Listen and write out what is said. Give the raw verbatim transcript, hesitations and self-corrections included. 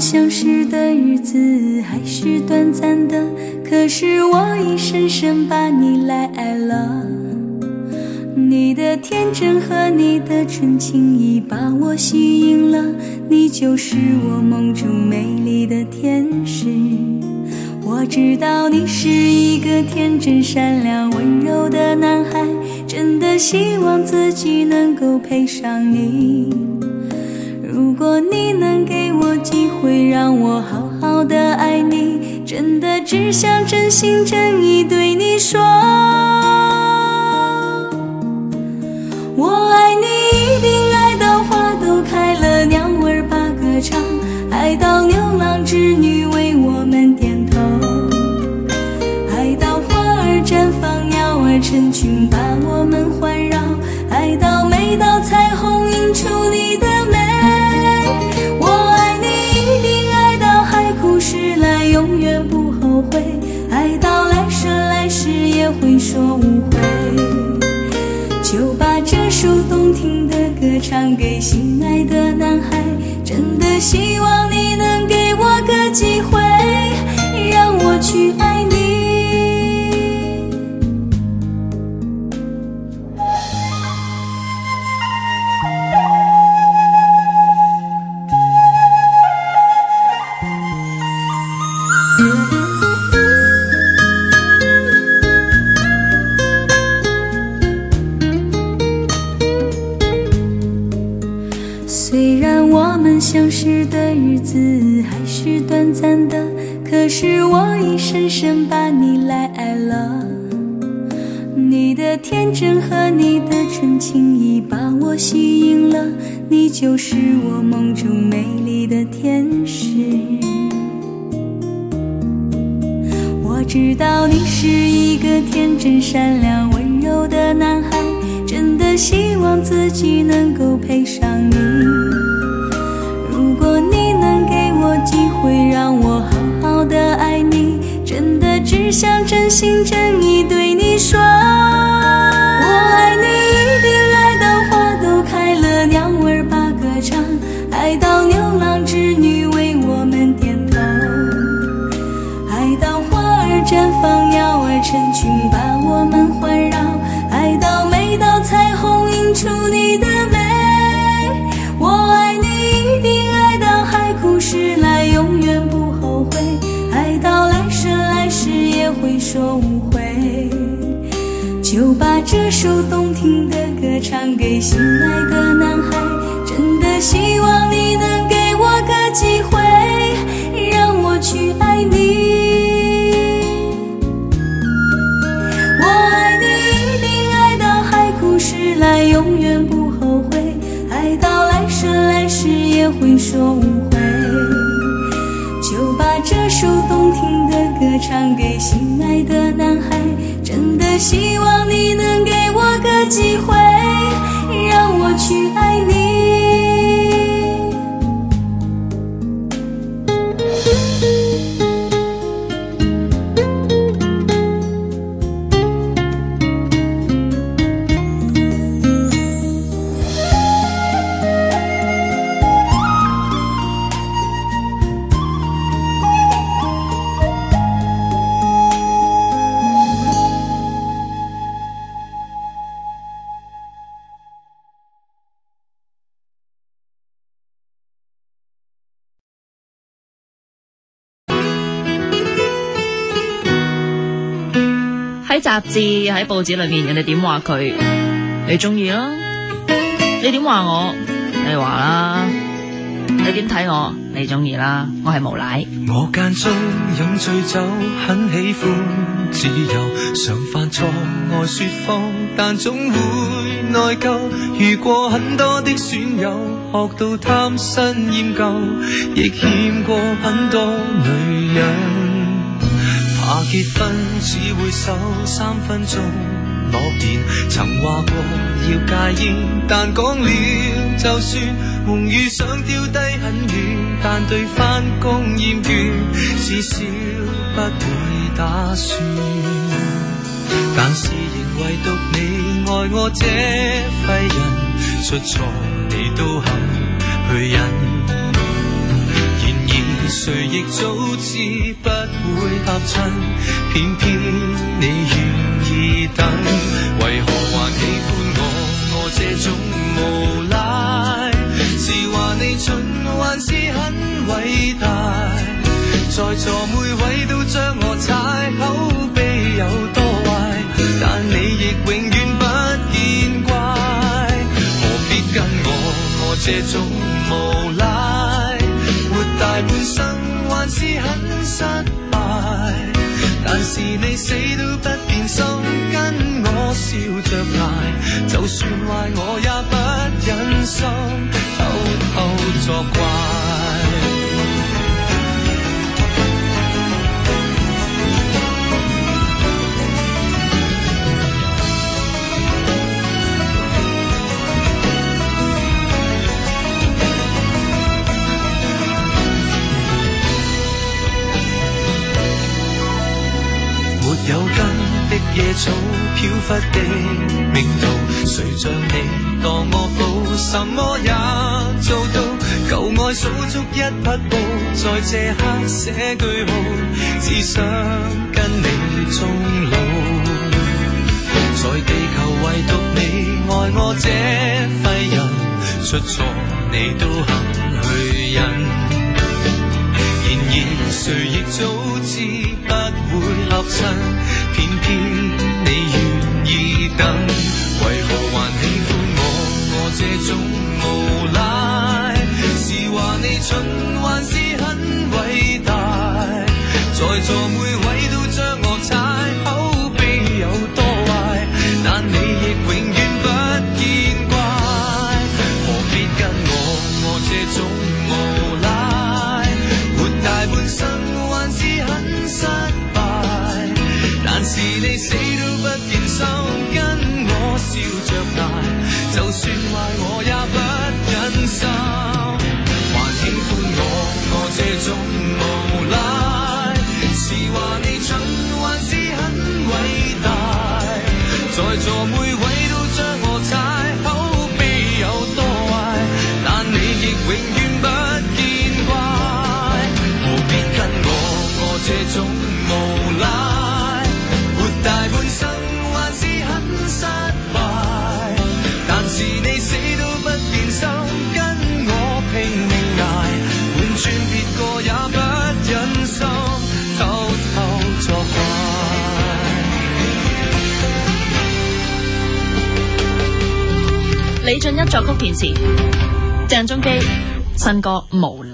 相识的日子还是短暂的，可是我已深深把你来爱了。你的天真和你的纯情已把我吸引了，你就是我梦中美丽的天使。我知道你是一个天真善良温柔的男孩，真的希望自己能够配上你。如果你能给我机会让我好好的爱你，真的只想真心真意对你说，我爱你一定爱到花都开了，鸟儿把歌唱，爱到牛郎织女为我们点头，爱到花儿绽放，鸟儿成群把我们环绕，爱到每道彩虹映出你的美。我爱你一定爱到海枯石烂，永远不后悔，爱到来生来世也会说无悔。就把这首动听的歌唱给心爱的男孩，真的希望你能给我个机会，让我去爱你。虽然我们相识的日子还是短暂的，可是我已深深把你来爱了。你的天真和你的纯情已把我吸引了，你就是我梦中美丽的天使。我知道你是一个天真善良温柔的男孩，真的希望自己能够配上你。如果你能给我机会让我好好的爱你，真的只想真心真意对你说，我爱你一定爱到花都开了，鸟儿把歌唱，爱到牛郎织女为我们点头，爱到花儿绽放，鸟儿成群把我们环绕，爱到每道彩虹映出你的美。我爱你一定爱到海枯石烂，永远不后悔，爱到来生来世也会说无悔。就把这首动听的歌唱给心爱的男孩，真的希望你能给我个机会，让我去爱你。我爱你一定爱到海枯石烂，永远不后悔，爱到来生来世也会说无悔。就把这首动听的歌唱给心爱的男孩，真的希望你能给我个机会，让我去爱你。 喺雜誌喺報紙裏面，人哋點話佢，你中意啦；你點話我，你話啦；你點睇我，你中意啦。我係無賴。 我間中飲醉酒，很喜歡自由，常犯錯愛說謊，但總會內疚。遇過很多的損友，學到貪新厭舊，亦欠過很多女人。怕結婚只會守三分鐘諾言，曾話過要戒煙，但講了就算，夢與想丟低很遠，但對返工厭倦，至少不會打算。但是仍唯獨你愛我這廢人，出錯你都肯去忍。然而誰亦早知不會合襯，偏偏你願意等，為何還喜歡我？我這種無賴，是話你蠢還是很偉大？在座每位都將我踩，口碑有多壞，但你亦永遠不見怪。何必跟我？我這種無賴，活大半生還是很失敗。但是你死都不變心，跟我笑着捱，就算壞我也不忍心偷偷作怪。沒有根的野草，飄忽的命途，誰像你當我寶，什麼也做到。舊愛數足一匹布，在這刻寫句號，只想跟你終老。在地球唯獨你愛我這廢人，出錯你都肯去忍。然而誰亦早知不會合襯，偏偏你願意等，為何還喜歡我？我這種無賴，是話你蠢還是很偉大？在座每位都將我踩，口碑有多壞，但你亦永遠不見怪。何必跟我？我這種無賴，大半生還是很失敗，但是你死都不變心，跟我笑着捱，就算壞我也不忍心。還喜歡我，我這種無賴，是話你蠢還是很偉大？在座每位都將我踩，口碑有多壞，但你亦永遠不見怪。這種無賴，活大半生還是很失敗，但是你死都不變心，跟我拼命捱，換轉別個也不忍心偷偷作怪。李俊一作曲填詞，鄭中基新歌無賴。